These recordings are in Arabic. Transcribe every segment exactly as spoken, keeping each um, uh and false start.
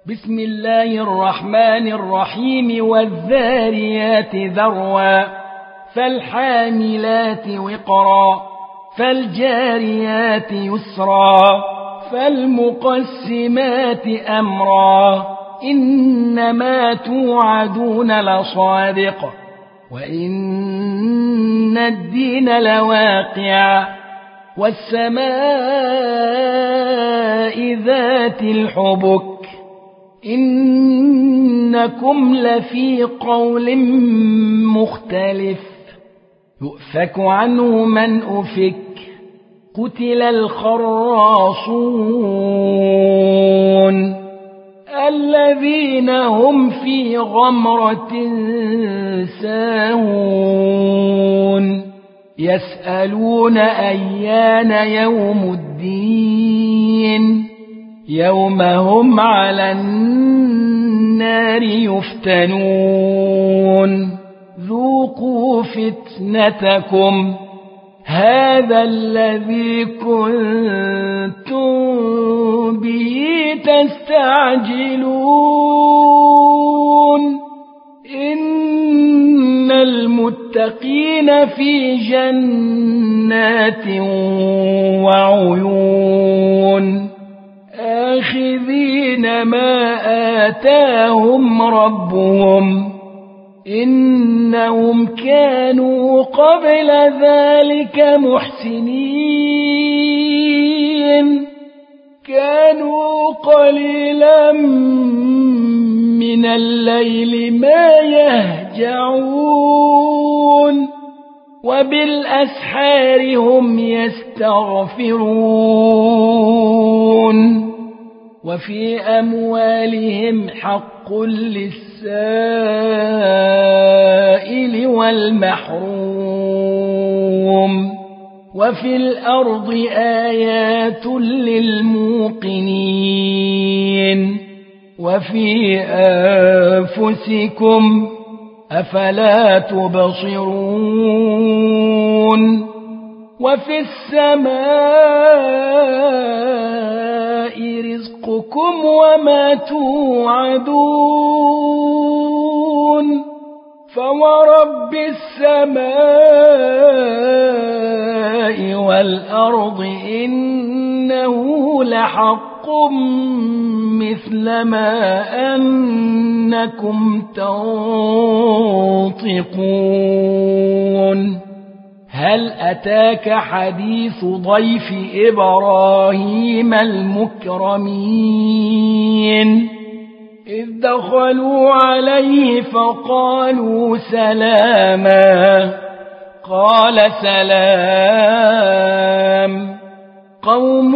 بسم الله الرحمن الرحيم والذاريات ذروا فالحاملات وقرا فالجاريات يسرا فالمقسمات أمرا إنما توعدون لصادق وإن الدين لواقع والسماء ذات الحبك إنكم لفي قول مختلف يؤفك عنه من أفك قتل الخراصون الذين هم في غمرة ساهون يسألون أيان يوم الدين يوم هم على النار يفتنون ذوقوا فتنتكم هذا الذي كنتم به تستعجلون إن المتقين في جنات وعيون آخذين ما آتاهم ربهم إنهم كانوا قبل ذلك محسنين كانوا قليلا من الليل ما يهجعون وبالأسحار هم يستغفرون وفي أموالهم حق للسائل والمحروم وفي الأرض آيات للموقنين وفي أنفسكم أفلا تبصرون وفي السماء رزقكم وما توعدون فورب السماء والأرض إنه لحق مثل ما أنكم تنطقون هل أتاك حديث ضيف إبراهيم المكرمين إذ دخلوا عليه فقالوا سلاما قال سلام قوم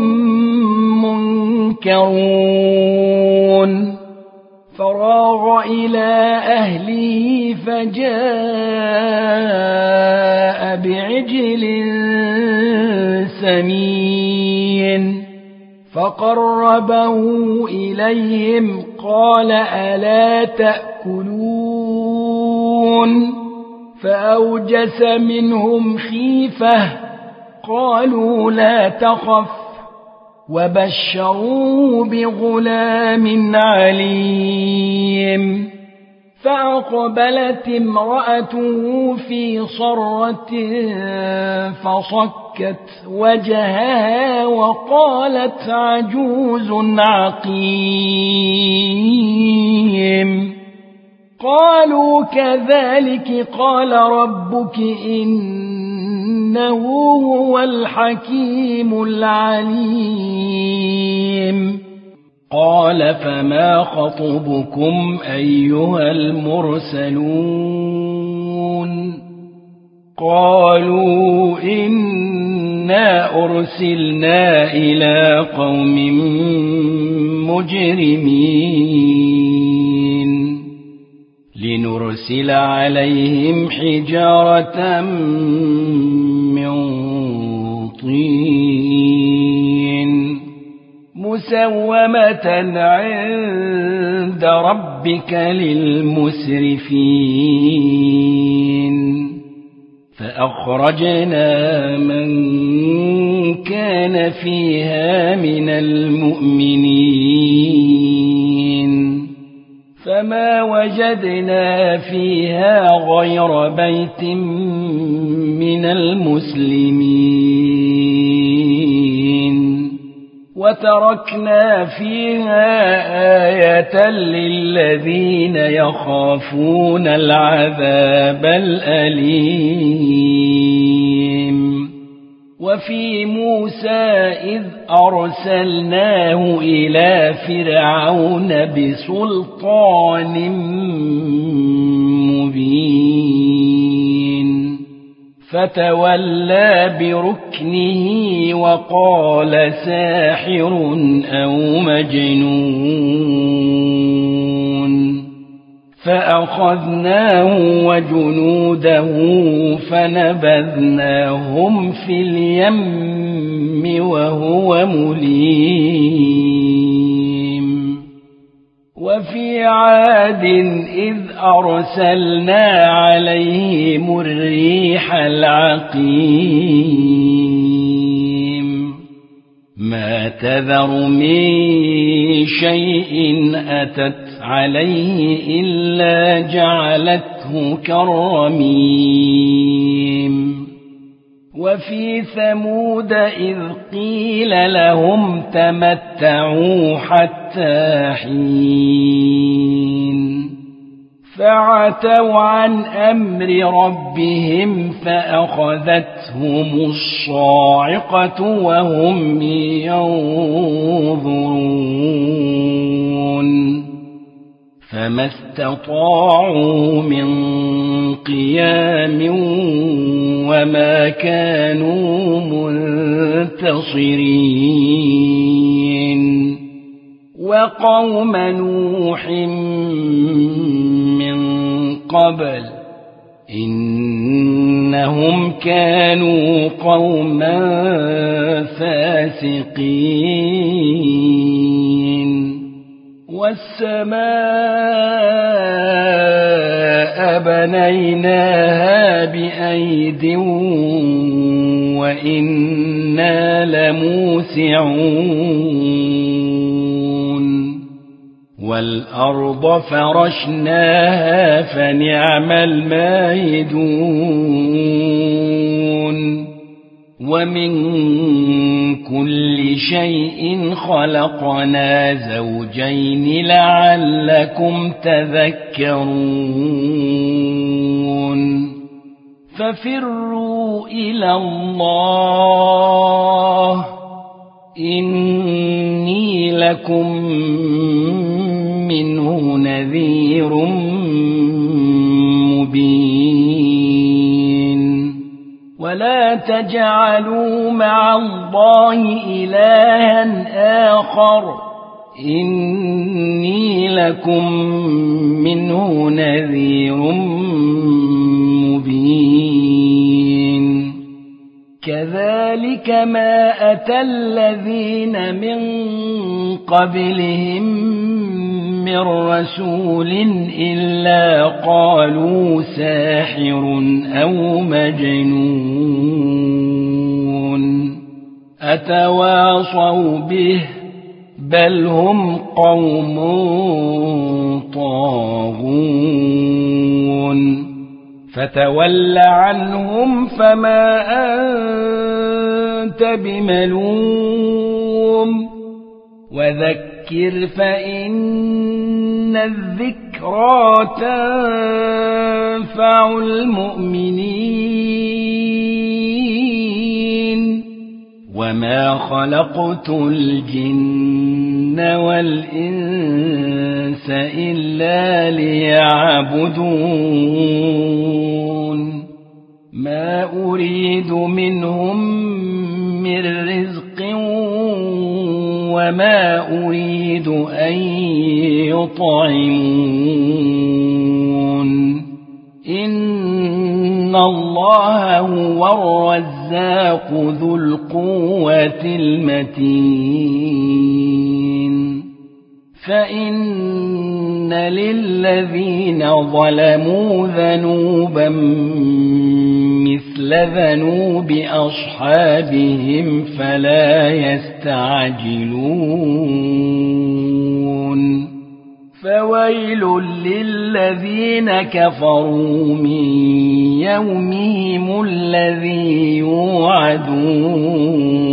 منكرون فراغ إلى أهله فجاء بعجل سمين فقربه إليهم قال ألا تأكلون فأوجس منهم خيفة قالوا لا تخف وبشروه بغلام عليم فأقبلت امرأته في صرة فصكت وجهها وقالت عجوز عقيم قالوا كذلك قال ربك إنه هو الحكيم العليم قال فما خطبكم أيها المرسلون قالوا إنا أرسلنا إلى قوم مجرمين لنرسل عليهم حجارة من طين مسومة عند ربك للمسرفين فأخرجنا من كان فيها من المؤمنين فما وجدنا فيها غير بيت من المسلمين وتركنا فيها آية للذين يخافون العذاب الأليم. وفي موسى إذ أرسلناه إلى فرعون بسلطان مبين فتولى بركنه وقال ساحر أو مجنون فأخذناه وجنوده فنبذناهم في اليم وهو مليم. وفي عاد إذ أرسلنا عليهم الريح العقيم ما تذر من شيء أتت عليه إلا جعلته كالرميم. وفي ثمود إذ قيل لهم تمتعوا حتى حين فعتوا عن أمر ربهم فأخذتهم الصاعقة وهم ينظرون فما استطاعوا من قيام وما كانوا منتصرين. وقوم نوح من قبل إنهم كانوا قوما فاسقين. والسماء بنيناها بأيد وإنا لموسعون. والأرض فرشناها فنعم الماهدون. ومن كل شيء خلقنا زوجين لعلكم تذكرون. ففروا إلى الله إني لكم منه نذير مبين. ولا تجعلوا مع الله إلها آخر إني لكم منه نذير مبين. كذلك ما أتى الذين من قبلهم من رسول إلا قالوا ساحر أو مجنون أتواصوا به بل هم قوم طاغون. فتول عنهم فما أنت بملوم وذكر فإن الذكرى تنفع المؤمنين. وما خلقت الجن والإنس إلا ليعبدون. ما أريد منهم من رزق وما أريد أن يطعمون. إن الله هو الرزاق ذو القوة المتين. فإن للذين ظلموا ذنوبا مثل ذنوب أصحابهم فلا يستعجلون. فويل للذين كفروا من يومهم الذي يوعدون